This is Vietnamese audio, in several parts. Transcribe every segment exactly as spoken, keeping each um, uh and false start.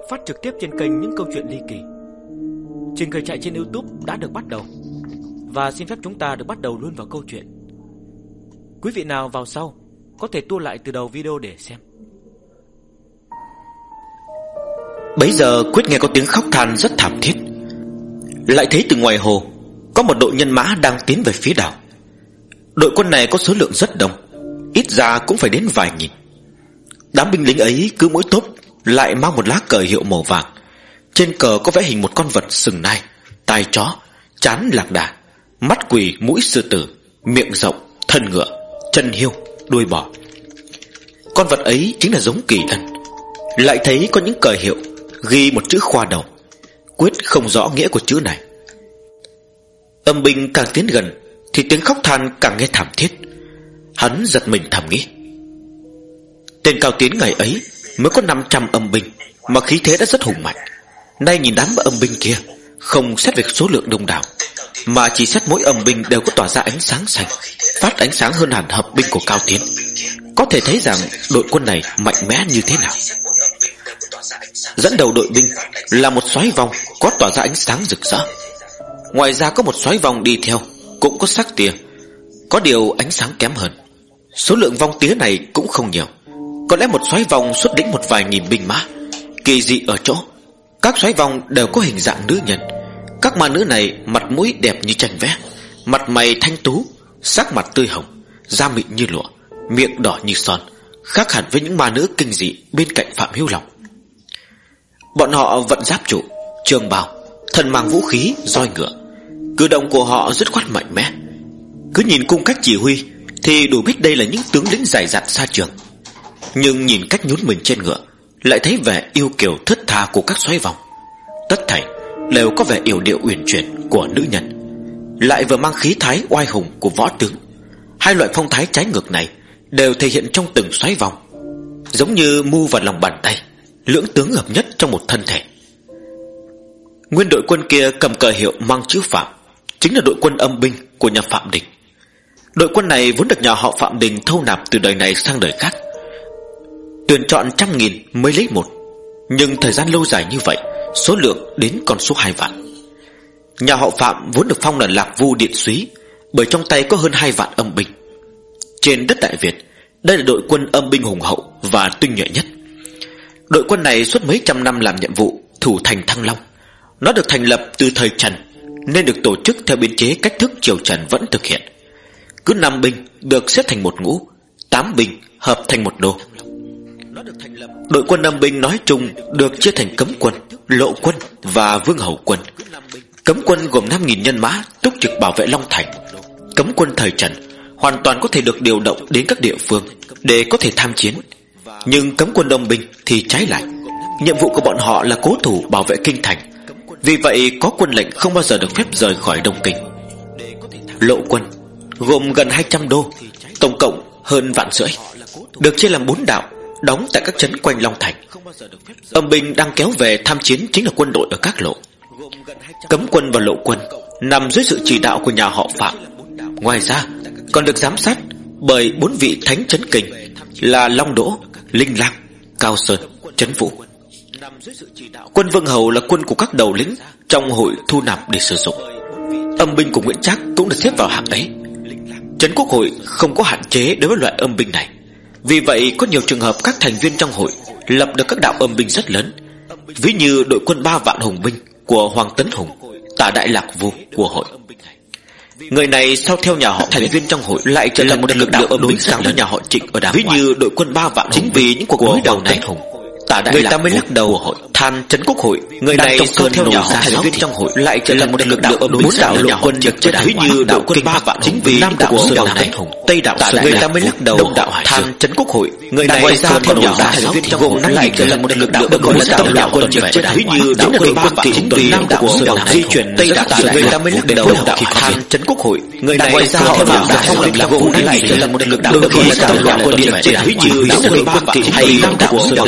phát trực tiếp trên kênh Những Câu Chuyện Ly Kỳ. Trình khởi chạy trên YouTube đã được bắt đầu. Và xin phép chúng ta được bắt đầu luôn vào câu chuyện. Quý vị nào vào sau có thể tua lại từ đầu video để xem. Bấy giờ Quyết nghe có tiếng khóc than rất thảm thiết. Lại thấy từ ngoài hồ có một đội nhân mã đang tiến về phía đảo. Đội quân này có số lượng rất đông, ít ra cũng phải đến vài nghìn. Đám binh lính ấy cứ mỗi tốp lại mang một lá cờ hiệu màu vàng. Trên cờ có vẽ hình một con vật sừng nai, tai chó, trán lạc đà, mắt quỳ, mũi sư tử, miệng rộng, thân ngựa, chân hiêu, đuôi bò. Con vật ấy chính là giống kỳ lân. Lại thấy có những cờ hiệu ghi một chữ khoa đầu. Quyết không rõ nghĩa của chữ này. Âm binh càng tiến gần thì tiếng khóc than càng nghe thảm thiết. Hắn giật mình thầm nghĩ, tên Cao Tiến ngày ấy mới có năm trăm âm binh mà khí thế đã rất hùng mạnh. Nay nhìn đám âm binh kia, không xét về số lượng đông đảo, mà chỉ xét mỗi âm binh đều có tỏa ra ánh sáng xanh, phát ánh sáng hơn hẳn hợp binh của Cao Tiến. Có thể thấy rằng đội quân này mạnh mẽ như thế nào. Dẫn đầu đội binh là một soái vong có tỏa ra ánh sáng rực rỡ. Ngoài ra có một soái vong đi theo, cũng có sắc tía, có điều ánh sáng kém hơn. Số lượng vong tía này cũng không nhiều. Có lẽ một soái vong xuất lĩnh một vài nghìn binh mã. Kỳ dị ở chỗ các soái vong đều có hình dạng nữ nhân. Các ma nữ này mặt mũi đẹp như tranh vẽ, mặt mày thanh tú, sắc mặt tươi hồng, da mịn như lụa, miệng đỏ như son, khác hẳn với những ma nữ kinh dị bên cạnh Phạm Hiếu Long. Bọn họ vận giáp trụ, trường bào, thân mang vũ khí, roi ngựa. Cử động của họ rất khoát mạnh mẽ. Cứ nhìn cung cách chỉ huy thì đủ biết đây là những tướng lĩnh dày dặn xa trường. Nhưng nhìn cách nhún mình trên ngựa, lại thấy vẻ yêu kiều thướt tha của các soái vong. Tất thảy đều có vẻ yểu điệu uyển chuyển của nữ nhân, lại vừa mang khí thái oai hùng của võ tướng. Hai loại phong thái trái ngược này đều thể hiện trong từng soái vong, giống như mu vào lòng bàn tay, lưỡng tướng hợp nhất trong một thân thể. Nguyên đội quân kia cầm cờ hiệu mang chữ Phạm, chính là đội quân âm binh của nhà Phạm Đình. Đội quân này vốn được nhà họ Phạm Đình thâu nạp từ đời này sang đời khác, tuyển chọn trăm nghìn mới lấy một. Nhưng thời gian lâu dài như vậy, số lượng đến con số hai vạn. Nhà họ Phạm vốn được phong là Lạc Vu Điện Súy, bởi trong tay có hơn hai vạn âm binh. Trên đất Đại Việt, đây là đội quân âm binh hùng hậu và tinh nhuệ nhất. Đội quân này suốt mấy trăm năm làm nhiệm vụ thủ thành Thăng Long. Nó được thành lập từ thời Trần, nên được tổ chức theo biên chế cách thức triều Trần vẫn thực hiện. Cứ năm binh được xếp thành một ngũ, tám binh hợp thành một đô. Đội quân âm binh nói chung được chia thành cấm quân, lộ quân và vương hầu quân. Cấm quân gồm năm nghìn nhân mã túc trực bảo vệ Long Thành. Cấm quân thời Trần hoàn toàn có thể được điều động đến các địa phương để có thể tham chiến. Nhưng cấm quân âm binh thì trái lại, nhiệm vụ của bọn họ là cố thủ bảo vệ kinh thành. Vì vậy có quân lệnh không bao giờ được phép rời khỏi Đông Kinh. Lộ quân gồm gần hai trăm đô, tổng cộng hơn vạn rưỡi, được chia làm bốn đạo, đóng tại các trấn quanh Long Thành. Âm binh đang kéo về tham chiến chính là quân đội ở các lộ. Cấm quân và lộ quân nằm dưới sự chỉ đạo của nhà họ Phạm. Ngoài ra còn được giám sát bởi bốn vị thánh trấn kinh là Long Đỗ, Linh Lang, Cao Sơn, Trấn Vũ. Quân vương hầu là quân của các đầu lĩnh trong hội thu nạp để sử dụng. Âm binh của Nguyễn Trác cũng được xếp vào hạng ấy. Trấn Quốc hội không có hạn chế đối với loại âm binh này. Vì vậy có nhiều trường hợp các thành viên trong hội lập được các đạo âm binh rất lớn, ví như đội quân ba vạn hùng binh của Hoàng Tấn Hùng, Tả Đại Lạc Vu của hội. Người này sau theo nhà họ thành viên trong hội lại trở thành một lực lượng đối kháng với nhà họ Trịnh ở đám ví ngoài. Như đội quân ba vạn chính vì những cuộc đối đầu này, Tả Đại người ta mới lắc đầu hội than Trấn Quốc hội. Người này sau theo nhà họ thành viên trong hội lại trở thành một lực lượng đối kháng với nhà họ Trịnh ở đám ví như đội quân ba vạn chính vì Nam đạo Sơn này, Tây đạo Sơn. Người ta mới lắc đầu than Trấn Quốc hội. Người này sau theo nhà họ thành viên trong hội lại trở thành một lực lượng đối kháng với nhà họ Trịnh ở đám ví như đội quân ba vạn chính vì Nam đạo Sơn di chuyển Tây đạo Sơn. Người ta mới lắc đầu than Trấn Quốc hội. Người này sau theo nhà họ thành viên trong hội lại trở thành một lực lượng đối kháng với nhà họ Trịnh ở ví như đội quân ba vạn chính vì Nam đạo Sơn di chuyển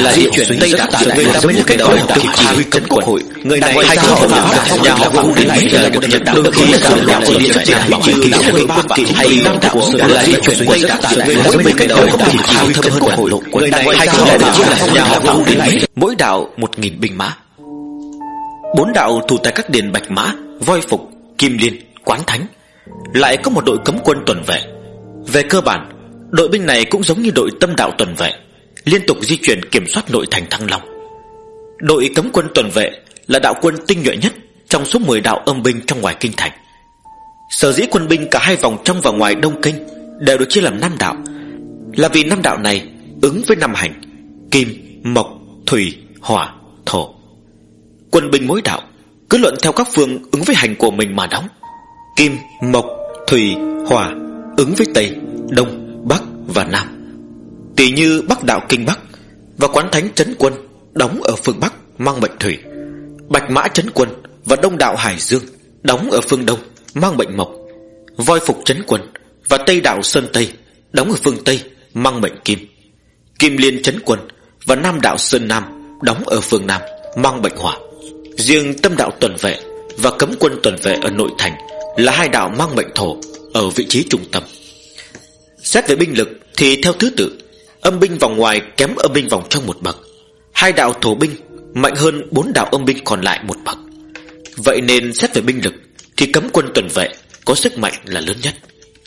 Tây Đạo Sơn người ta mới là cái đó cực chỉ huy cấm quốc hội. Người này hay cho pháp nhà họ Vũ đến bây giờ được nhận đôi khi là nhà của địa trên bảo vệ kỳ sẽ ba kỳ hay Nam Đạo Sơn là di chuyển Tây Đạo Sơn người ta mới cái đó cực chỉ huy thâm hơn quốc hội. Người này hay cho là nhà họ Vũ đến bây giờ mỗi đạo một nghìn binh mã. Bốn đạo thủ tại các đền Bạch Mã, Voi Phục, Kim Liên, Quán Thánh, lại có một đội cấm quân tuần vệ. Về cơ bản, đội binh này cũng giống như đội Tâm Đạo tuần vệ, liên tục di chuyển kiểm soát nội thành Thăng Long. Đội cấm quân tuần vệ là đạo quân tinh nhuệ nhất trong số mười đạo âm binh trong ngoài kinh thành. Sở dĩ quân binh cả hai vòng trong và ngoài Đông Kinh đều được chia làm năm đạo, là vì năm đạo này ứng với năm hành: kim, mộc, thủy, hỏa, thổ. Quân binh mỗi đạo cứ luận theo các phương ứng với hành của mình mà đóng. Kim, mộc, thủy, hỏa ứng với Tây, Đông, Bắc và Nam. Tỷ như Bắc đạo Kinh Bắc và Quán Thánh trấn quân đóng ở phương Bắc mang mệnh thủy, Bạch Mã trấn quân và Đông đạo Hải Dương đóng ở phương Đông mang mệnh mộc, Voi Phục trấn quân và Tây đạo Sơn Tây đóng ở phương Tây mang mệnh kim, Kim Liên trấn quân và Nam đạo Sơn Nam đóng ở phương Nam mang mệnh hỏa. Riêng Tâm đạo tuần vệ và cấm quân tuần vệ ở nội thành là hai đạo mang mệnh thổ ở vị trí trung tâm. Xét về binh lực thì theo thứ tự, âm binh vòng ngoài kém âm binh vòng trong một bậc, hai đạo thổ binh mạnh hơn bốn đạo âm binh còn lại một bậc. Vậy nên xét về binh lực thì cấm quân tuần vệ có sức mạnh là lớn nhất.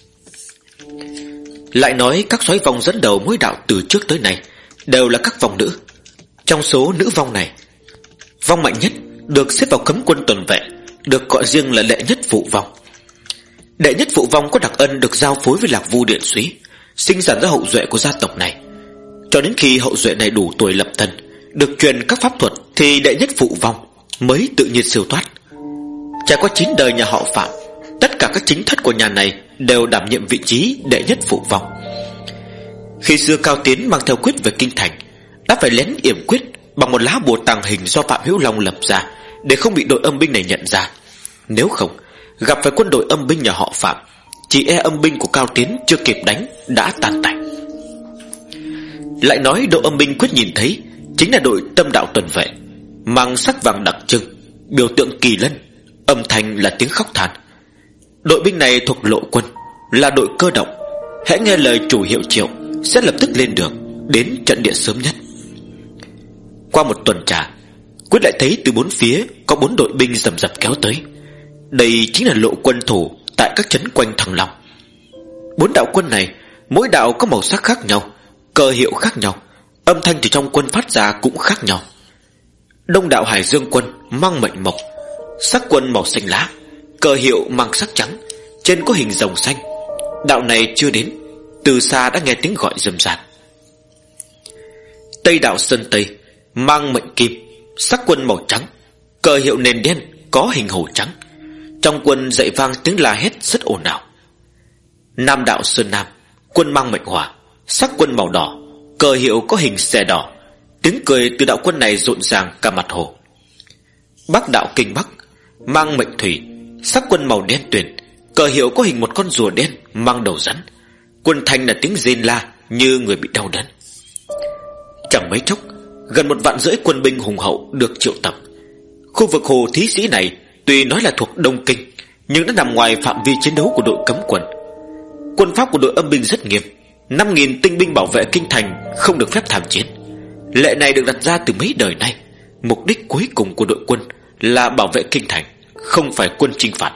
Lại nói các soái vong dẫn đầu mỗi đạo từ trước tới nay đều là các vong nữ. Trong số nữ vong này, vong mạnh nhất được xếp vào cấm quân tuần vệ được gọi riêng là đệ nhất phụ vong. Đệ nhất phụ vong có đặc ân được giao phối với Lạc Vu Điện Súy, sinh sản ra hậu duệ của gia tộc này. Cho đến khi hậu duệ này đủ tuổi lập thân, được truyền các pháp thuật, thì đệ nhất phụ vong mới tự nhiên siêu thoát. Trải qua chín đời nhà họ Phạm, tất cả các chính thất của nhà này đều đảm nhiệm vị trí đệ nhất phụ vong. Khi xưa Cao Tiến mang theo quyết về kinh thành, đã phải lén yểm quyết bằng một lá bùa tàng hình do Phạm Hữu Long lập ra, để không bị đội âm binh này nhận ra. Nếu không, gặp phải quân đội âm binh nhà họ Phạm, chỉ e âm binh của Cao Tiến chưa kịp đánh đã tan tành. Lại nói đội âm binh quyết nhìn thấy chính là đội Tâm đạo tuần vệ, mang sắc vàng đặc trưng, biểu tượng kỳ lân, âm thanh là tiếng khóc than. Đội binh này thuộc lộ quân, là đội cơ động, hễ nghe lời chủ hiệu triệu sẽ lập tức lên đường đến trận địa sớm nhất. Qua một tuần trà, Quyết lại thấy từ bốn phía có bốn đội binh rầm rập kéo tới. Đây chính là lộ quân thủ tại các trấn quanh Thăng Long. Bốn đạo quân này mỗi đạo có màu sắc khác nhau, cờ hiệu khác nhau, âm thanh từ trong quân phát ra cũng khác nhau. Đông đạo Hải Dương quân mang mệnh mộc, sắc quân màu xanh lá, cờ hiệu mang sắc trắng, trên có hình rồng xanh. Đạo này chưa đến, từ xa đã nghe tiếng gọi rầm rạt. Tây đạo Sơn Tây mang mệnh kim, sắc quân màu trắng, cờ hiệu nền đen có hình hổ trắng. Trong quân dậy vang tiếng la hét rất ồn ào. Nam đạo Sơn Nam quân mang mệnh hỏa, sắc quân màu đỏ, cờ hiệu có hình xẻ đỏ. Tiếng cười từ đạo quân này rộn ràng cả mặt hồ. Bắc đạo Kinh Bắc mang mệnh thủy, sắc quân màu đen tuyền, cờ hiệu có hình một con rùa đen mang đầu rắn. Quân thanh là tiếng rên la như người bị đau đớn. Chẳng mấy chốc, gần một vạn rưỡi quân binh hùng hậu được triệu tập. Khu vực hồ Thí Sĩ này tuy nói là thuộc Đông Kinh, nhưng đã nằm ngoài phạm vi chiến đấu của đội cấm quân. Quân pháp của đội âm binh rất nghiêm, năm nghìn tinh binh bảo vệ kinh thành không được phép tham chiến. Lệ này được đặt ra từ mấy đời nay. Mục đích cuối cùng của đội quân là bảo vệ kinh thành, không phải quân chinh phạt.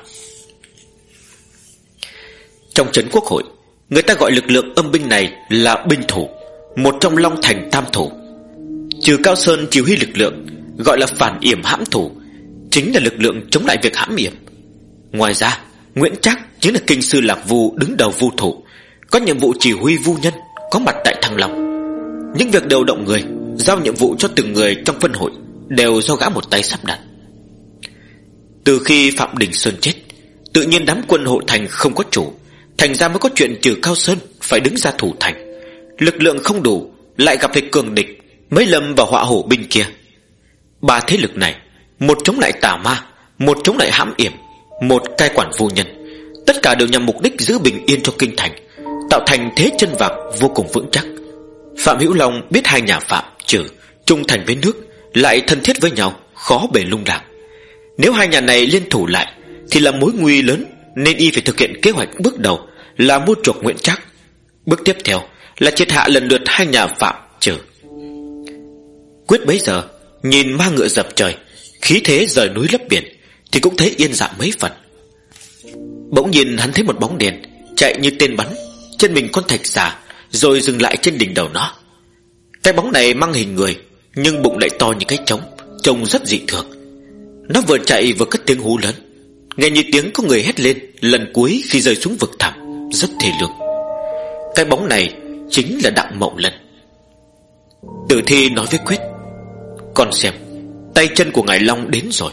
Trong trấn Quốc hội, người ta gọi lực lượng âm binh này là binh thủ, một trong Long Thành tam thủ. Trừ Cao Sơn chỉ huy lực lượng gọi là phản yểm hãm thủ, chính là lực lượng chống lại việc hãm yểm. Ngoài ra, Nguyễn Trác chính là kinh sư Lạc Vu đứng đầu vu thủ, có nhiệm vụ chỉ huy vu nhân có mặt tại Thăng Long. Những việc điều động người, giao nhiệm vụ cho từng người trong phân hội đều do gã một tay sắp đặt. Từ khi Phạm Đình Sơn chết, tự nhiên đám quân hộ thành không có chủ, thành ra mới có chuyện trừ Cao Sơn phải đứng ra thủ thành. Lực lượng không đủ, lại gặp phải cường địch, mới lâm vào họa hổ binh kia. Ba thế lực này, một chống lại tà ma, một chống lại hãm yểm, một cai quản vô nhân, tất cả đều nhằm mục đích giữ bình yên cho kinh thành, tạo thành thế chân vạc vô cùng vững chắc. Phạm Hữu Long biết hai nhà Phạm Trừ trung thành với nước, lại thân thiết với nhau, khó bề lung lạc. Nếu hai nhà này liên thủ lại thì là mối nguy lớn, nên y phải thực hiện kế hoạch bước đầu là mua chuộc Nguyễn Trác. Bước tiếp theo là triệt hạ lần lượt hai nhà Phạm Trừ. Quyết bấy giờ nhìn ma ngựa dập trời, khí thế rời núi lấp biển, thì cũng thấy yên dạ mấy phần. Bỗng nhìn hắn thấy một bóng đèn chạy như tên bắn, chân mình con thạch xà, rồi dừng lại trên đỉnh đầu nó. Cái bóng này mang hình người, nhưng bụng lại to như cái trống, trông rất dị thường. Nó vừa chạy vừa cất tiếng hú lớn, nghe như tiếng có người hét lên lần cuối khi rơi xuống vực thẳm, rất thê lương. Cái bóng này chính là Đặng Mậu Lân. Tử Thi nói với Quyết: "Con xem, tay chân của Ngài Long đến rồi."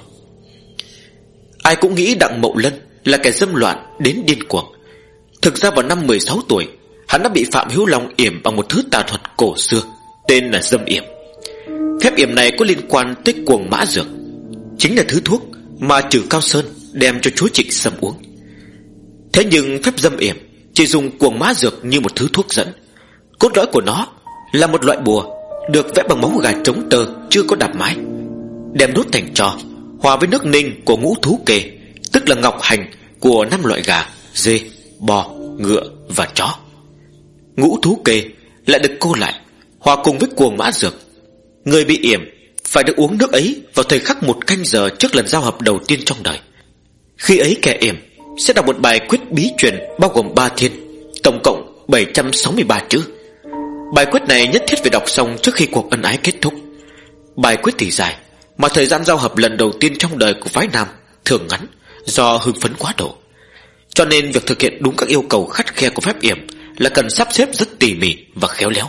Ai cũng nghĩ Đặng Mậu Lân là kẻ dâm loạn đến điên cuồng. Thực ra vào năm mười sáu tuổi, hắn đã bị Phạm Hữu Long yểm bằng một thứ tà thuật cổ xưa tên là dâm yểm. Phép yểm này có liên quan tới cuồng mã dược, chính là thứ thuốc mà Trừ Cao Sơn đem cho chúa Trịnh Sâm uống. Thế nhưng phép dâm yểm chỉ dùng cuồng mã dược như một thứ thuốc dẫn. Cốt lõi của nó là một loại bùa được vẽ bằng máu gà trống tơ chưa có đạp mái, đem đốt thành tro, hòa với nước ninh của ngũ thú kê, tức là ngọc hành của năm loại gà, dê, bò, ngựa và chó. Ngũ thú kê lại được cô lại, hòa cùng với cuồng mã dược. Người bị yểm phải được uống nước ấy vào thời khắc một canh giờ trước lần giao hợp đầu tiên trong đời. Khi ấy kẻ yểm sẽ đọc một bài quyết bí truyền bao gồm ba thiên, tổng cộng bảy trăm sáu mươi ba chữ. Bài quyết này nhất thiết phải đọc xong trước khi cuộc ân ái kết thúc. Bài quyết thì dài, mà thời gian giao hợp lần đầu tiên trong đời của phái nam thường ngắn, do hưng phấn quá độ. Cho nên việc thực hiện đúng các yêu cầu khắt khe của phép yểm là cần sắp xếp rất tỉ mỉ và khéo léo.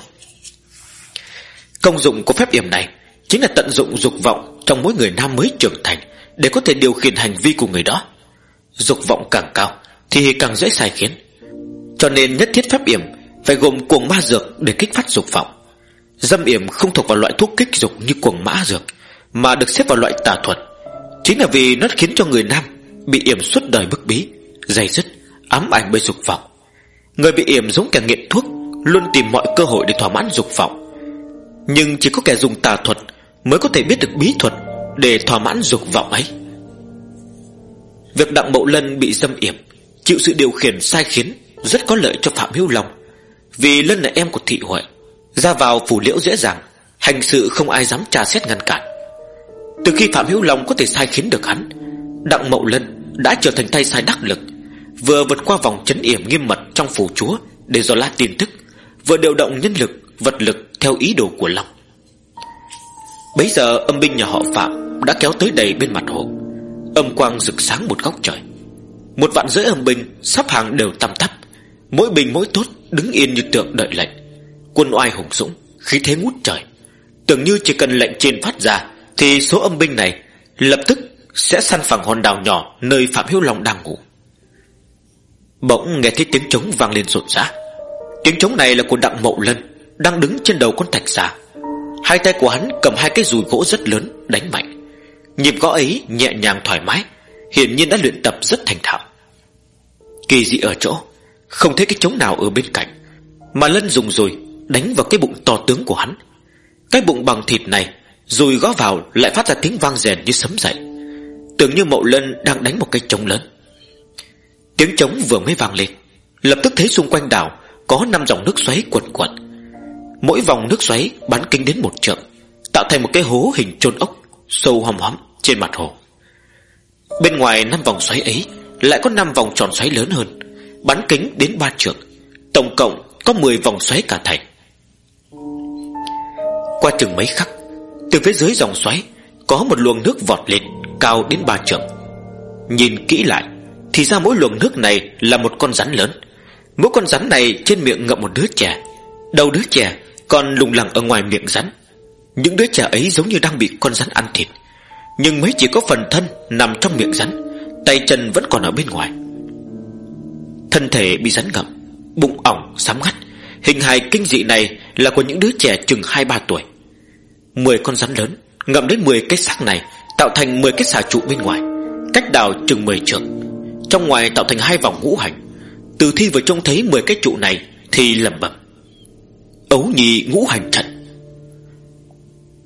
Công dụng của phép yểm này chính là tận dụng dục vọng trong mỗi người nam mới trưởng thành để có thể điều khiển hành vi của người đó. Dục vọng càng cao thì càng dễ sai khiến, cho nên nhất thiết phép yểm phải gồm cuồng ma dược để kích phát dục vọng. Dâm yểm không thuộc vào loại thuốc kích dục như cuồng mã dược, mà được xếp vào loại tà thuật, chính là vì nó khiến cho người nam bị yểm suốt đời bức bí, dày dứt, ám ảnh bởi dục vọng. Người bị yểm giống kẻ nghiện thuốc, luôn tìm mọi cơ hội để thỏa mãn dục vọng. Nhưng chỉ có kẻ dùng tà thuật mới có thể biết được bí thuật để thỏa mãn dục vọng ấy. Việc Đặng Mậu Lân bị dâm yểm, chịu sự điều khiển sai khiến rất có lợi cho Phạm Hữu Long. Vì Lân là em của Thị Huệ, ra vào phủ liễu dễ dàng, hành sự không ai dám tra xét ngăn cản. Từ khi Phạm Hữu Long có thể sai khiến được hắn, Đặng Mậu Lân đã trở thành tay sai đắc lực, vừa vượt qua vòng trấn yểm nghiêm mật trong phủ chúa để dò la tin tức, vừa điều động nhân lực, vật lực theo ý đồ của Long. Bấy giờ âm binh nhà họ Phạm đã kéo tới đầy bên mặt hồ. Âm quang rực sáng một góc trời. Một vạn rưỡi âm binh sắp hàng đều tăm tắp, mỗi binh mỗi tốt đứng yên như tượng đợi lệnh. Quân oai hùng dũng, khí thế ngút trời. Tưởng như chỉ cần lệnh trên phát ra thì số âm binh này lập tức sẽ săn phẳng hòn đảo nhỏ nơi Phạm Hữu Long đang ngủ. Bỗng nghe thấy tiếng trống vang lên rộn rã. Tiếng trống này là của Đặng Mậu Lân, đang đứng trên đầu con thạch xà. Hai tay của hắn cầm hai cái dùi gỗ rất lớn đánh mạnh. Nhịp gõ ấy nhẹ nhàng thoải mái, hiển nhiên đã luyện tập rất thành thạo. Kỳ dị ở chỗ không thấy cái trống nào ở bên cạnh, mà Lân dùng dùi đánh vào cái bụng to tướng của hắn. Cái bụng bằng thịt này dùi gõ vào lại phát ra tiếng vang rèn như sấm dậy, tưởng như Mậu Lân đang đánh một cái trống lớn. Tiếng trống vừa mới vang lên, lập tức thấy xung quanh đảo có năm dòng nước xoáy cuộn cuộn. Mỗi vòng nước xoáy bán kính đến một trượng, tạo thành một cái hố hình chôn ốc sâu hòm hóm trên mặt hồ. Bên ngoài năm vòng xoáy ấy lại có năm vòng tròn xoáy lớn hơn, bán kính đến ba trượng. Tổng cộng có mười vòng xoáy cả thành. Qua chừng mấy khắc, từ phía dưới dòng xoáy có một luồng nước vọt lên cao đến ba trượng. Nhìn kỹ lại thì ra mỗi luồng nước này là một con rắn lớn. Mỗi con rắn này trên miệng ngậm một đứa trẻ, đầu đứa trẻ còn lủng lẳng ở ngoài miệng rắn. Những đứa trẻ ấy giống như đang bị con rắn ăn thịt, nhưng mới chỉ có phần thân nằm trong miệng rắn, tay chân vẫn còn ở bên ngoài. Thân thể bị rắn ngậm, bụng ỏng xám ngắt. Hình hài kinh dị này là của những đứa trẻ chừng hai ba tuổi. Mười con rắn lớn ngậm đến mười cái xác này, tạo thành mười cái xà trụ bên ngoài, cách đào chừng mười trượng. Trong ngoài tạo thành hai vòng ngũ hành. Từ Thi vừa trông thấy mười cái trụ này thì lẩm bẩm: Ấu Nhi ngũ hành trận.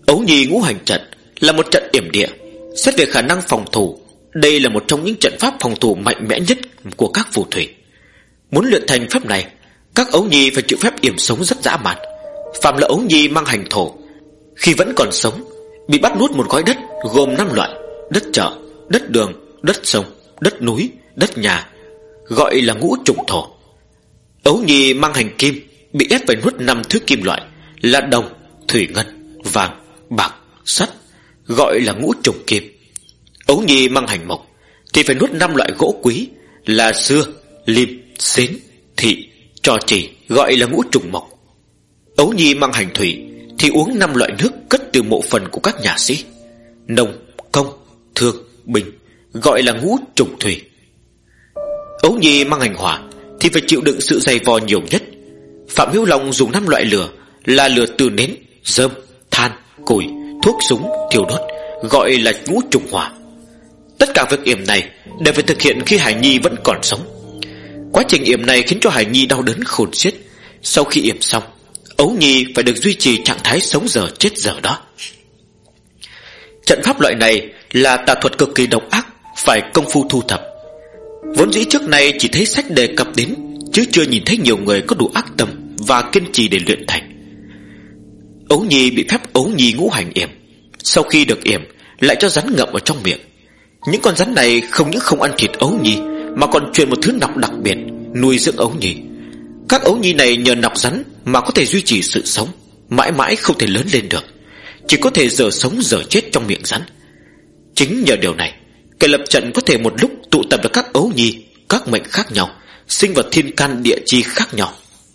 Ấu Nhi ngũ hành trận là một trận yểm địa. Xét về khả năng phòng thủ, đây là một trong những trận pháp phòng thủ mạnh mẽ nhất của các phù thủy. Muốn luyện thành phép này, các Ấu Nhi phải chịu phép yểm sống rất dã man. Phạm là Ấu Nhi mang hành thổ, khi vẫn còn sống bị bắt nuốt một gói đất gồm năm loại: đất chợ, đất đường, đất sông, đất núi, đất nhà, gọi là ngũ trùng thổ. Ấu Nhi mang hành kim bị ép phải nuốt năm thứ kim loại là đồng, thủy ngân, vàng, bạc, sắt, gọi là ngũ trùng kim. Ấu Nhi mang hành mộc thì phải nuốt năm loại gỗ quý là xưa, lim, xến, thị, trò chỉ, gọi là ngũ trùng mộc. Ấu Nhi mang hành thủy thì uống năm loại nước cất từ mộ phần của các nhà sĩ: nông, công, thương, bình, gọi là ngũ trùng thủy. Ấu Nhi mang hành hỏa thì phải chịu đựng sự dày vò nhiều nhất. Phạm Hiếu Long dùng năm loại lửa là lửa từ nến, rơm, than, củi, thuốc súng, thiêu đốt, gọi là ngũ trùng hỏa. Tất cả việc yểm này đều phải thực hiện khi Hải Nhi vẫn còn sống. Quá trình yểm này khiến cho Hải Nhi đau đớn khôn xiết. Sau khi yểm xong, Ấu Nhi phải được duy trì trạng thái sống giờ chết giờ đó. Trận pháp loại này là tà thuật cực kỳ độc ác, phải công phu thu thập. Vốn dĩ trước này chỉ thấy sách đề cập đến, chứ chưa nhìn thấy nhiều người có đủ ác tâm và kiên trì để luyện thành. Ấu Nhi bị phép Ấu Nhi ngũ hành yểm. Sau khi được yểm lại cho rắn ngậm ở trong miệng. Những con rắn này không những không ăn thịt Ấu Nhi mà còn truyền một thứ nọc đặc biệt nuôi dưỡng Ấu Nhi. Các Ấu Nhi này nhờ nọc rắn mà có thể duy trì sự sống, mãi mãi không thể lớn lên được, chỉ có thể giờ sống giờ chết trong miệng rắn. Chính nhờ điều này, kẻ lập trận có thể một lúc tụ tập được các Ấu Nhi, các mệnh khác nhau, sinh vật thiên can địa chi khác nhau.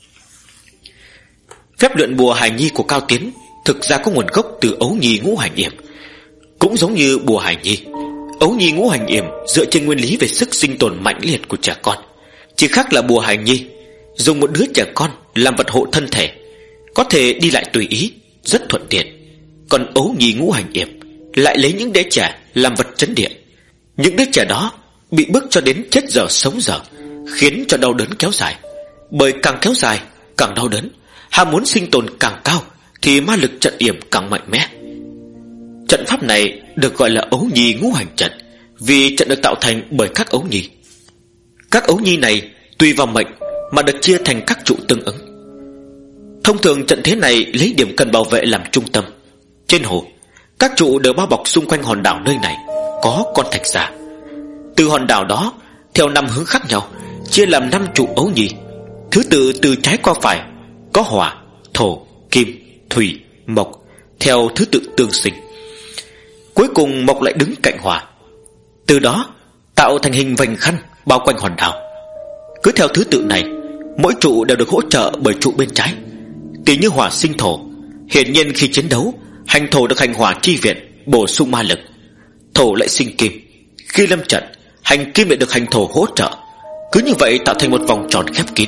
Phép luyện bùa Hải Nhi của Cao Tiến thực ra có nguồn gốc từ Ấu Nhi ngũ hành yểm. Cũng giống như bùa Hải Nhi, Ấu Nhi ngũ hành yểm dựa trên nguyên lý về sức sinh tồn mạnh liệt của trẻ con. Chỉ khác là bùa Hải Nhi dùng một đứa trẻ con làm vật hộ thân thể, có thể đi lại tùy ý, rất thuận tiện. Còn Ấu Nhi ngũ hành yểm lại lấy những đứa trẻ làm vật trấn địa. Những đứa trẻ đó bị bức cho đến chết giờ sống giờ, khiến cho đau đớn kéo dài. Bởi càng kéo dài càng đau đớn, ham muốn sinh tồn càng cao, thì ma lực trận yểm càng mạnh mẽ. Trận pháp này được gọi là Ấu Nhi ngũ hành trận, vì trận được tạo thành bởi các Ấu Nhi. Các Ấu Nhi này tùy vào mệnh mà được chia thành các trụ tương ứng. Thông thường trận thế này lấy điểm cần bảo vệ làm trung tâm. Trên hồ, các trụ đều bao bọc xung quanh hòn đảo nơi này có con thạch giả. Từ hòn đảo đó, theo năm hướng khác nhau, chia làm năm trụ Ấu Nhi, thứ tự từ trái qua phải, có hỏa, thổ, kim, thủy, mộc, theo thứ tự tương sinh. Cuối cùng mộc lại đứng cạnh hỏa, từ đó tạo thành hình vành khăn bao quanh hòn đảo. Cứ theo thứ tự này, mỗi trụ đều được hỗ trợ bởi trụ bên trái. Tỷ như hỏa sinh thổ, hiển nhiên khi chiến đấu, hành thổ được hành hỏa chi viện, bổ sung ma lực. Thổ lại sinh kim, khi lâm trận, hành kim lại được hành thổ hỗ trợ. Cứ như vậy tạo thành một vòng tròn khép kín.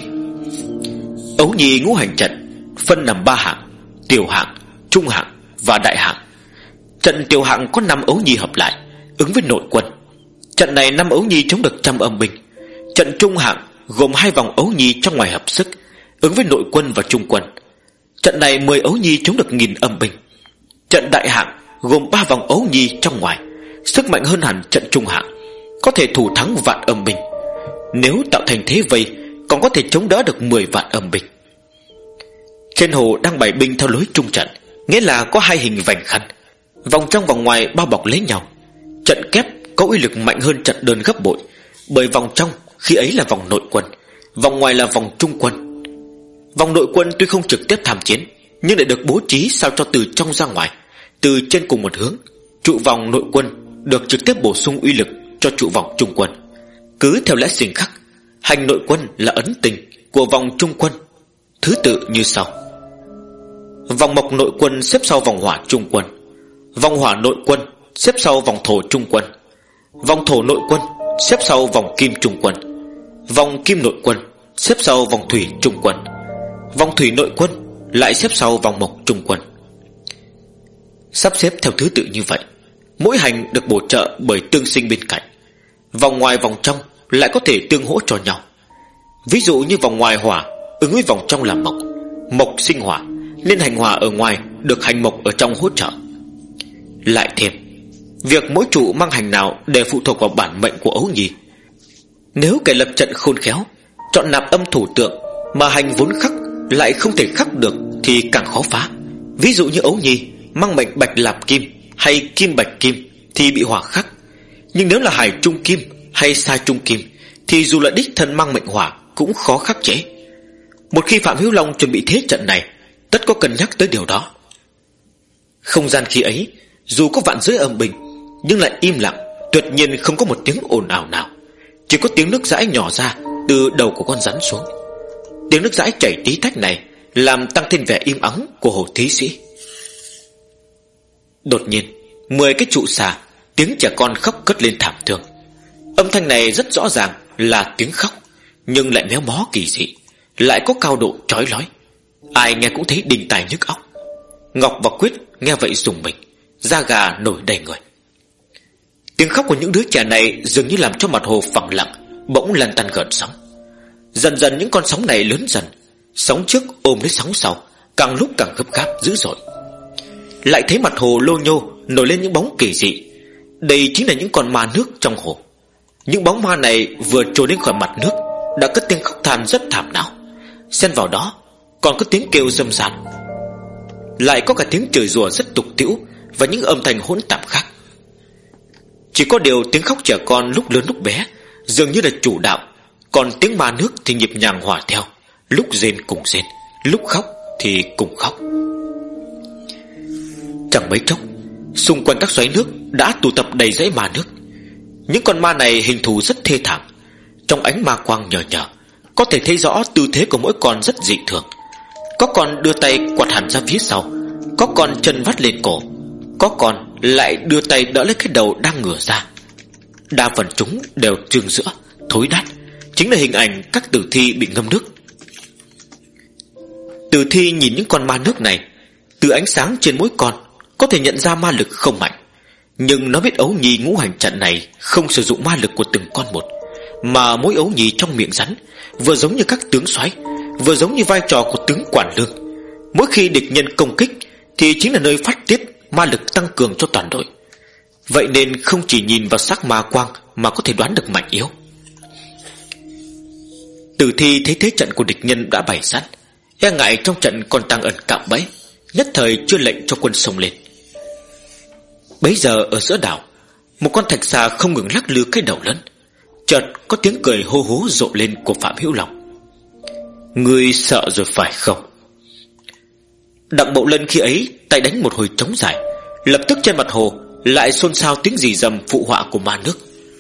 Ấu Nhi ngũ hành trận phân làm ba hạng: tiểu hạng, trung hạng và đại hạng. Trận tiểu hạng có năm Ấu Nhi hợp lại, ứng với nội quân. Trận này năm Ấu Nhi chống được trăm âm binh. Trận trung hạng gồm hai vòng Ấu Nhi trong ngoài hợp sức, ứng với nội quân và trung quân. Trận này mười Ấu Nhi chống được nghìn âm binh. Trận đại hạng gồm ba vòng Ấu Nhi trong ngoài, sức mạnh hơn hẳn trận trung hạng, có thể thủ thắng vạn âm binh. Nếu tạo thành thế vây, còn có thể chống đỡ được mười vạn âm binh. Trên hồ đang bày binh theo lối trung trận, nghĩa là có hai hình vành khăn, vòng trong vòng ngoài bao bọc lấy nhau. Trận kép có uy lực mạnh hơn trận đơn gấp bội, bởi vòng trong khi ấy là vòng nội quân, vòng ngoài là vòng trung quân. Vòng nội quân tuy không trực tiếp tham chiến, nhưng lại được bố trí sao cho từ trong ra ngoài, từ trên cùng một hướng. Trụ vòng nội quân được trực tiếp bổ sung uy lực cho trụ vòng trung quân. Cứ theo lẽ sinh khắc, hành nội quân là ấn tình của vòng trung quân, thứ tự như sau: vòng mộc nội quân xếp sau vòng hỏa trung quân, vòng hỏa nội quân xếp sau vòng thổ trung quân, vòng thổ nội quân xếp sau vòng kim trung quân, vòng kim nội quân xếp sau vòng thủy trung quân, vòng thủy nội quân lại xếp sau vòng mộc trung quân. Sắp xếp theo thứ tự như vậy, mỗi hành được bổ trợ bởi tương sinh bên cạnh. Vòng ngoài vòng trong lại có thể tương hỗ cho nhau. Ví dụ như vòng ngoài hỏa ứng với vòng trong là mộc, mộc sinh hỏa, nên hành hỏa ở ngoài được hành mộc ở trong hỗ trợ. Lại thêm việc mỗi trụ mang hành nào đều phụ thuộc vào bản mệnh của Ấu Nhi. Nếu kẻ lập trận khôn khéo chọn nạp âm thủ tượng mà hành vốn khắc lại không thể khắc được thì càng khó phá. Ví dụ như Ấu Nhi mang mệnh bạch lạp kim hay kim bạch kim thì bị hỏa khắc, nhưng nếu là hải trung kim hay sa trung kim thì dù là đích thân mang mệnh hỏa cũng khó khắc chế. Một khi Phạm Hữu Long chuẩn bị thế trận này, tất có cân nhắc tới điều đó. Không gian khi ấy dù có vạn giới âm binh nhưng lại im lặng, tuyệt nhiên không có một tiếng ồn ào nào. Chỉ có tiếng nước dãi nhỏ ra từ đầu của con rắn xuống. Tiếng nước dãi chảy tí tách này làm tăng thêm vẻ im ắng của Hồ Thí Sĩ. Đột nhiên mười cái trụ xà, tiếng trẻ con khóc cất lên thảm thương. Âm thanh này rất rõ ràng là tiếng khóc, nhưng lại méo mó kỳ dị, lại có cao độ chói lói. Ai nghe cũng thấy đinh tai nhức óc. Ngọc và Quyết nghe vậy rùng mình, da gà nổi đầy người. Tiếng khóc của những đứa trẻ này dường như làm cho mặt hồ phẳng lặng bỗng lăn tăn gợn sóng. Dần dần những con sóng này lớn dần, sóng trước ôm lấy sóng sau, càng lúc càng gấp gáp dữ dội. Lại thấy mặt hồ lô nhô nổi lên những bóng kỳ dị. Đây chính là những con ma nước trong hồ. Những bóng ma này vừa trồi lên khỏi mặt nước đã cất tiếng khóc than rất thảm não, xen vào đó còn có tiếng kêu râm ran, lại có cả tiếng chửi rủa rất tục tĩu và những âm thanh hỗn tạp khác. Chỉ có điều tiếng khóc trẻ con lúc lớn lúc bé dường như là chủ đạo, còn tiếng ma nước thì nhịp nhàng hòa theo, lúc rên cùng rên, lúc khóc thì cùng khóc. Chẳng mấy chốc, xung quanh các xoáy nước đã tụ tập đầy dãy ma nước. Những con ma này hình thù rất thê thảm. Trong ánh ma quang nhờ nhờ, có thể thấy rõ tư thế của mỗi con rất dị thường. Có con đưa tay quạt hẳn ra phía sau, có con chân vắt lên cổ, có con lại đưa tay đỡ lấy cái đầu đang ngửa ra. Đa phần chúng đều trương giữa, thối đát, chính là hình ảnh các tử thi bị ngâm nước. Tử thi nhìn những con ma nước này, từ ánh sáng trên mỗi con có thể nhận ra ma lực không mạnh, nhưng nó biết Ấu Nhi ngũ hành trận này không sử dụng ma lực của từng con một, mà mỗi Ấu Nhi trong miệng rắn vừa giống như các tướng soái, vừa giống như vai trò của tướng quản lương. Mỗi khi địch nhân công kích thì chính là nơi phát tiết ma lực tăng cường cho toàn đội. Vậy nên không chỉ nhìn vào sắc ma quang mà có thể đoán được mạnh yếu. Tử thi thấy thế trận của địch nhân đã bày sẵn, e ngại trong trận còn đang ẩn cạm bẫy, nhất thời chưa lệnh cho quân xông lên. Bấy giờ ở giữa đảo, một con thạch xà không ngừng lắc lư cái đầu lớn. Chợt có tiếng cười hô hố rộ lên của Phạm Hữu Long. Ngươi sợ rồi phải không? Đặng Bộ Lân khi ấy tay đánh một hồi trống dài, lập tức trên mặt hồ lại xôn xao tiếng rì rầm phụ họa của ma nước.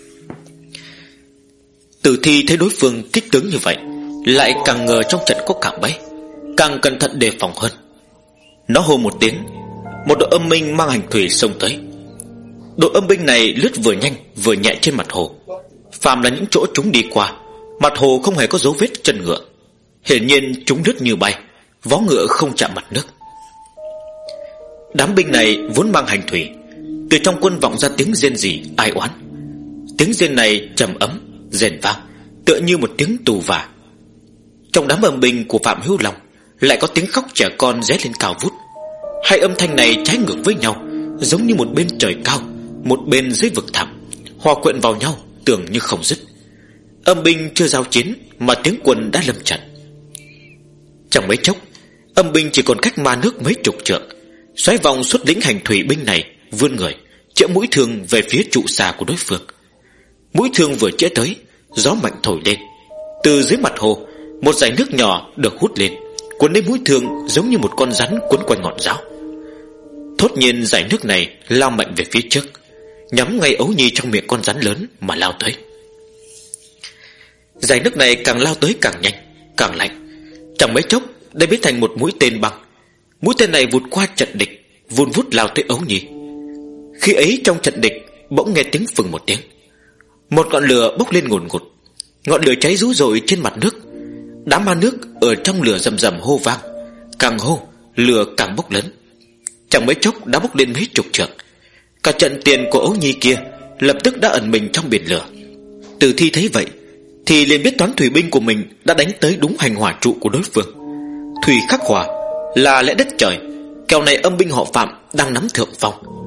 Tử thi thấy đối phương kích tướng như vậy, lại càng ngờ trong trận có cạm bẫy, càng cẩn thận đề phòng hơn. Nó hô một tiếng, một đội âm binh mang hành thủy xông tới. Đội âm binh này lướt vừa nhanh vừa nhẹ trên mặt hồ. Phàm là những chỗ chúng đi qua, mặt hồ không hề có dấu vết chân ngựa. Hiển nhiên chúng lướt như bay, vó ngựa không chạm mặt nước. Đám binh này vốn mang hành thủy, từ trong quân vọng ra tiếng rên rỉ ai oán. Tiếng rên này trầm ấm, rền vang, tựa như một tiếng tù vả. Trong đám âm binh của Phạm Hữu Long lại có tiếng khóc trẻ con ré lên cao vút. Hai âm thanh này trái ngược với nhau, giống như một bên trời cao, một bên dưới vực thẳm, hòa quyện vào nhau tưởng như không dứt. Âm binh chưa giao chiến mà tiếng quân đã lâm trận. Trong mấy chốc, âm binh chỉ còn cách ma nước mấy chục trượng. Xoáy vòng xuất lĩnh hành thủy binh này vươn người chĩa mũi thương về phía trụ xà của đối phương. Mũi thương vừa chĩa tới, gió mạnh thổi lên. Từ dưới mặt hồ, một dải nước nhỏ được hút lên, cuốn lấy mũi thương giống như một con rắn cuốn quanh ngọn giáo. Thốt nhiên dải nước này lao mạnh về phía trước, nhắm ngay Ấu Nhi trong miệng con rắn lớn mà lao tới. Dải nước này càng lao tới càng nhanh, càng lạnh. Chẳng mấy chốc đã biến thành một mũi tên băng. Mũi tên này vụt qua trận địch, vun vút lao tới Ấu Nhi. Khi ấy trong trận địch bỗng nghe tiếng phừng một tiếng, một ngọn lửa bốc lên ngùn ngụt. Ngọn lửa cháy rú rội trên mặt nước. Đám ma nước ở trong lửa rầm rầm hô vang, càng hô lửa càng bốc lớn. Chẳng mấy chốc đã bốc lên mấy chục trượng. Cả trận tiền của Ấu Nhi kia lập tức đã ẩn mình trong biển lửa. Tử thi thấy vậy thì liền biết toán thủy binh của mình đã đánh tới đúng hành hỏa trụ của đối phương. Thủy khắc hỏa là lẽ đất trời, kẻo này âm binh họ Phạm đang nắm thượng phong.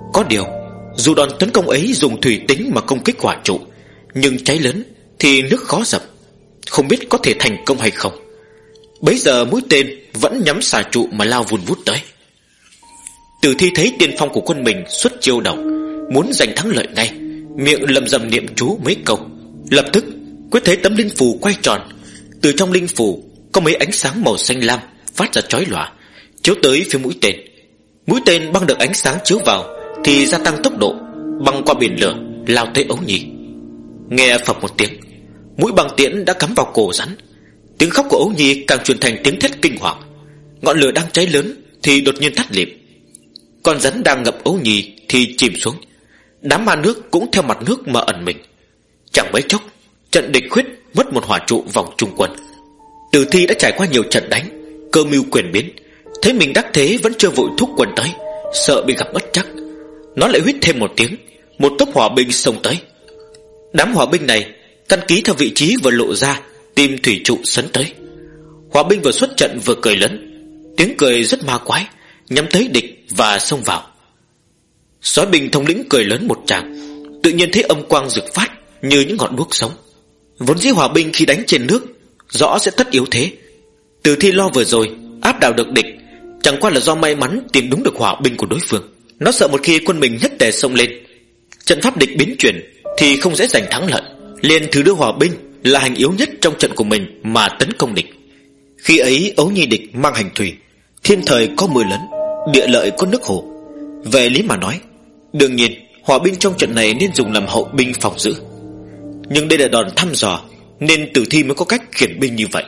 Có điều dù đòn tấn công ấy dùng thủy tính mà công kích hỏa trụ, nhưng cháy lớn thì nước khó dập, không biết có thể thành công hay không. Bấy giờ mũi tên vẫn nhắm xà trụ mà lao vun vút tới. Tử Thi thấy tiên phong của quân mình xuất chiêu đầu, muốn giành thắng lợi ngay, miệng lầm rầm niệm chú mấy câu. Lập tức quyết thấy tấm linh phù quay tròn. Từ trong linh phù có mấy ánh sáng màu xanh lam phát ra chói lòa, chiếu tới phía mũi tên. Mũi tên băng được ánh sáng chiếu vào thì gia tăng tốc độ, băng qua biển lửa lao tới Ấu Nhi. Nghe phập một tiếng, mũi băng tiễn đã cắm vào cổ rắn. Tiếng khóc của Ấu Nhi càng truyền thành tiếng thét kinh hoàng. Ngọn lửa đang cháy lớn thì đột nhiên tắt lịm. Con rắn đang ngập Ấu Nhi thì chìm xuống. Đám ma nước cũng theo mặt nước mà ẩn mình. Chẳng mấy chốc, trận địch khuyết mất một hỏa trụ vòng trung quân. Tử Thi đã trải qua nhiều trận đánh, cơ mưu quyền biến, thấy mình đắc thế vẫn chưa vội thúc quân tới, sợ bị gặp bất trắc. Nó lại huýt thêm một tiếng, một tốp hỏa binh xông tới. Đám hỏa binh này căn ký theo vị trí vừa lộ ra, tìm thủy trụ sấn tới. Hỏa binh vừa xuất trận vừa cười lớn, tiếng cười rất ma quái, nhắm tới địch và xông vào. Sói binh thống lĩnh cười lớn một tràng, tự nhiên thấy âm quang rực phát như những ngọn đuốc sống. Vốn dĩ hỏa binh khi đánh trên nước rõ sẽ tất yếu thế. Tử Thi lo vừa rồi áp đảo được địch chẳng qua là do may mắn tìm đúng được hỏa binh của đối phương. Nó sợ một khi quân mình nhất tề xông lên, trận pháp địch biến chuyển thì không dễ giành thắng lợi, liền thử đưa hỏa binh là hành yếu nhất trong trận của mình mà tấn công địch. Khi ấy Ấu Nhi địch mang hành thủy, thiên thời có mưa lớn, địa lợi có nước hồ. Về lý mà nói, đương nhiên hỏa binh trong trận này nên dùng làm hậu binh phòng giữ. Nhưng đây là đòn thăm dò, nên Tử Thi mới có cách khiển binh như vậy.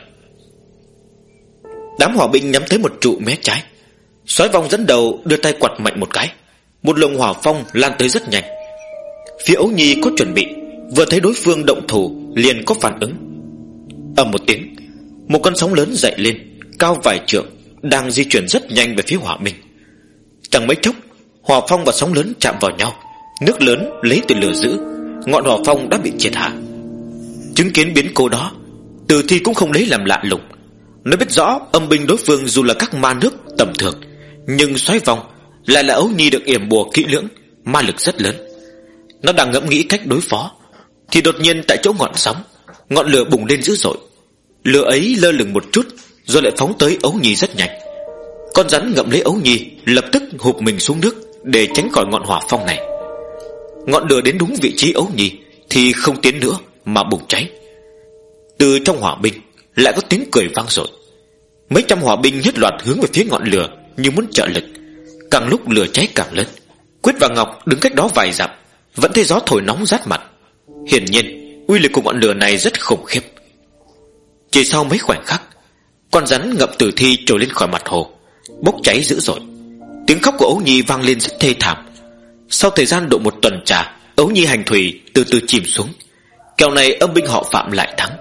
Đám hỏa binh nhắm tới một trụ mé trái. Sói Vong dẫn đầu đưa tay quạt mạnh một cái, một luồng hỏa phong lan tới rất nhanh. Phía Ấu Nhi có chuẩn bị, vừa thấy đối phương động thủ liền có phản ứng. Ầm một tiếng, một con sóng lớn dậy lên, cao vài trượng, đang di chuyển rất nhanh về phía hỏa binh. Chẳng mấy chốc, hỏa phong và sóng lớn chạm vào nhau, nước lớn lấy từ lửa dữ, ngọn hỏa phong đã bị triệt hạ. Chứng kiến biến cố đó, Tử Thi cũng không lấy làm lạ lùng. Nó biết rõ âm binh đối phương dù là các ma nước tầm thường, nhưng Sói Vong lại là Ấu Nhi được yểm bùa kỹ lưỡng, ma lực rất lớn. Nó đang ngẫm nghĩ cách đối phó thì đột nhiên tại chỗ ngọn sóng, ngọn lửa bùng lên dữ dội. Lửa ấy lơ lửng một chút rồi lại phóng tới Ấu Nhi rất nhanh. Con rắn ngậm lấy Ấu Nhi lập tức hụp mình xuống nước để tránh khỏi ngọn hỏa phong này. Ngọn lửa đến đúng vị trí Ấu Nhi thì không tiến nữa mà bùng cháy. Từ trong hỏa binh lại có tiếng cười vang dội. Mấy trăm hỏa binh nhất loạt hướng về phía ngọn lửa như muốn trợ lực. Càng lúc lửa cháy càng lớn. Quyết và Ngọc đứng cách đó vài dặm, vẫn thấy gió thổi nóng rát mặt. Hiển nhiên uy lực của ngọn lửa này rất khủng khiếp. Chỉ sau mấy khoảnh khắc, con rắn ngậm Tử Thi trồi lên khỏi mặt hồ, bốc cháy dữ dội. Tiếng khóc của Ấu Nhi vang lên rất thê thảm. Sau thời gian độ một tuần trà, Ấu Nhi hành thủy từ từ chìm xuống. Kèo này âm binh họ Phạm lại thắng.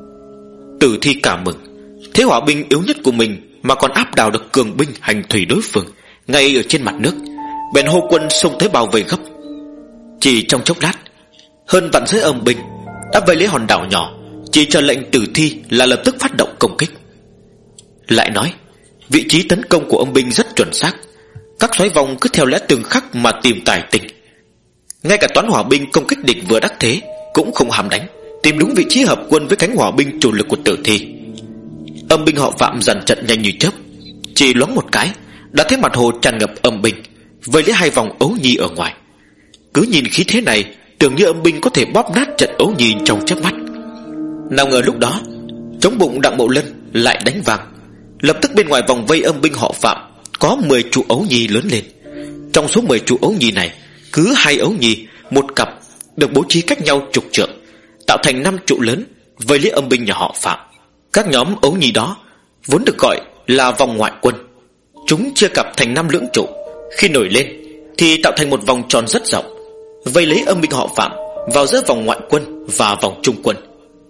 Tử Thi cảm mừng, thế hỏa binh yếu nhất của mình mà còn áp đảo được cường binh hành thủy đối phương ngay ở trên mặt nước, bèn hô quân xông tới bao vây gấp. Chỉ trong chốc lát, hơn vạn giới âm binh đã vây lấy hòn đảo nhỏ, chỉ chờ lệnh Tử Thi là lập tức phát động công kích. Lại nói, vị trí tấn công của âm binh rất chuẩn xác. Các Sói Vong cứ theo lẽ từng khắc mà tìm tài tình. Ngay cả toán hỏa binh công kích địch vừa đắc thế cũng không hàm đánh, tìm đúng vị trí hợp quân với cánh hỏa binh chủ lực của Tử Thi. Âm binh họ Phạm dàn trận nhanh như chớp, chỉ loáng một cái đã thấy mặt hồ tràn ngập âm binh, vây lấy hai vòng Ấu Nhi ở ngoài. Cứ nhìn khí thế này, tưởng như âm binh có thể bóp nát trận Ấu Nhi trong chớp mắt. Nào ngờ lúc đó, trống bụng Đặng Mậu Lân lại đánh vang. Lập tức bên ngoài vòng vây âm binh họ Phạm có mười trụ Ấu Nhi lớn lên. Trong số mười trụ Ấu Nhi này, cứ hai Ấu Nhi một cặp được bố trí cách nhau chục trượng, tạo thành năm trụ lớn vây lấy âm binh nhà họ Phạm. Các nhóm Ấu Nhi đó vốn được gọi là vòng ngoại quân. Chúng chia cặp thành năm lưỡng trụ, khi nổi lên thì tạo thành một vòng tròn rất rộng, vây lấy âm binh họ Phạm vào giữa vòng ngoại quân và vòng trung quân.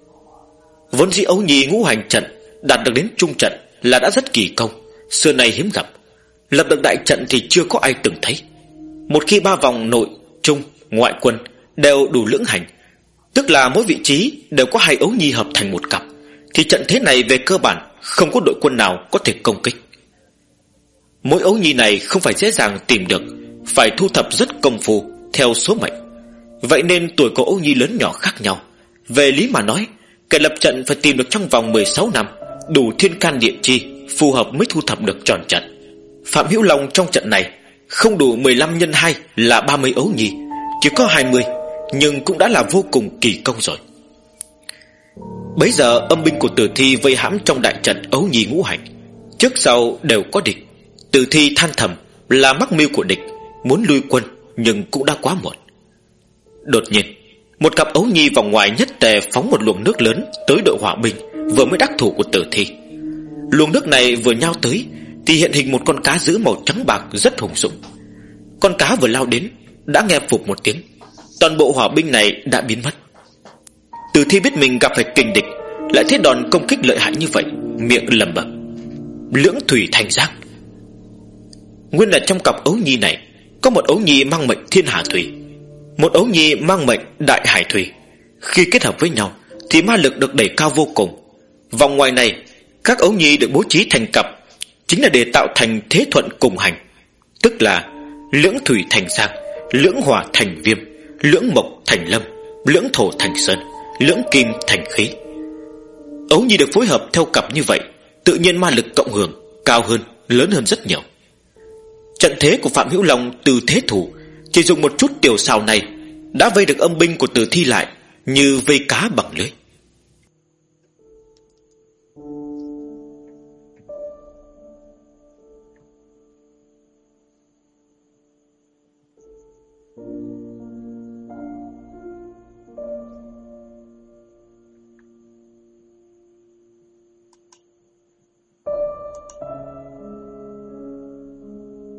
Vốn dĩ Ấu Nhi ngũ hành trận đạt được đến trung trận là đã rất kỳ công, xưa nay hiếm gặp. Lập được đại trận thì chưa có ai từng thấy. Một khi ba vòng nội, trung, ngoại quân đều đủ lưỡng hành, tức là mỗi vị trí đều có hai Ấu Nhi hợp thành một cặp, thì trận thế này về cơ bản không có đội quân nào có thể công kích. Mỗi Ấu Nhi này không phải dễ dàng tìm được, phải thu thập rất công phu theo số mệnh. Vậy nên tuổi của Âu Nhi lớn nhỏ khác nhau. Về lý mà nói, kẻ lập trận phải tìm được trong vòng mười sáu năm đủ thiên can địa chi phù hợp mới thu thập được tròn trận. Phạm Hữu Long trong trận này không đủ mười lăm nhân hai là ba mươi Ấu Nhi, chỉ có hai mươi, nhưng cũng đã là vô cùng kỳ công rồi. Bấy giờ âm binh của Tử Thi vây hãm trong đại trận Ấu Nhi ngũ hành, trước sau đều có địch. Tử Thi than thầm là mắc mưu của địch, muốn lui quân nhưng cũng đã quá muộn. Đột nhiên, một cặp Ấu Nhi vòng ngoài nhất tề phóng một luồng nước lớn tới đội hỏa binh vừa mới đắc thủ của Tử Thi. Luồng nước này vừa nhao tới thì hiện hình một con cá dữ màu trắng bạc rất hùng dũng. Con cá vừa lao đến đã nghe phụp một tiếng, toàn bộ hỏa binh này đã biến mất. Tử Thi biết mình gặp phải kình địch, lại thấy đòn công kích lợi hại như vậy, miệng lẩm bẩm: lưỡng thủy thành giác. Nguyên là trong cặp Ấu Nhi này có một Ấu Nhi mang mệnh thiên hà thủy, một Ấu Nhi mang mệnh đại hải thủy. Khi kết hợp với nhau thì ma lực được đẩy cao vô cùng. Vòng ngoài này các Ấu Nhi được bố trí thành cặp, chính là để tạo thành thế thuận cùng hành, tức là lưỡng thủy thành giang, lưỡng hỏa thành viêm, lưỡng mộc thành lâm, lưỡng thổ thành sơn, lưỡng kim thành khí. Ấu Nhi được phối hợp theo cặp như vậy, tự nhiên ma lực cộng hưởng cao hơn, lớn hơn rất nhiều. Trận thế của Phạm Hữu Long từ thế thủ chỉ dùng một chút tiểu xào này đã vây được âm binh của Tử Thi lại như vây cá bằng lưới.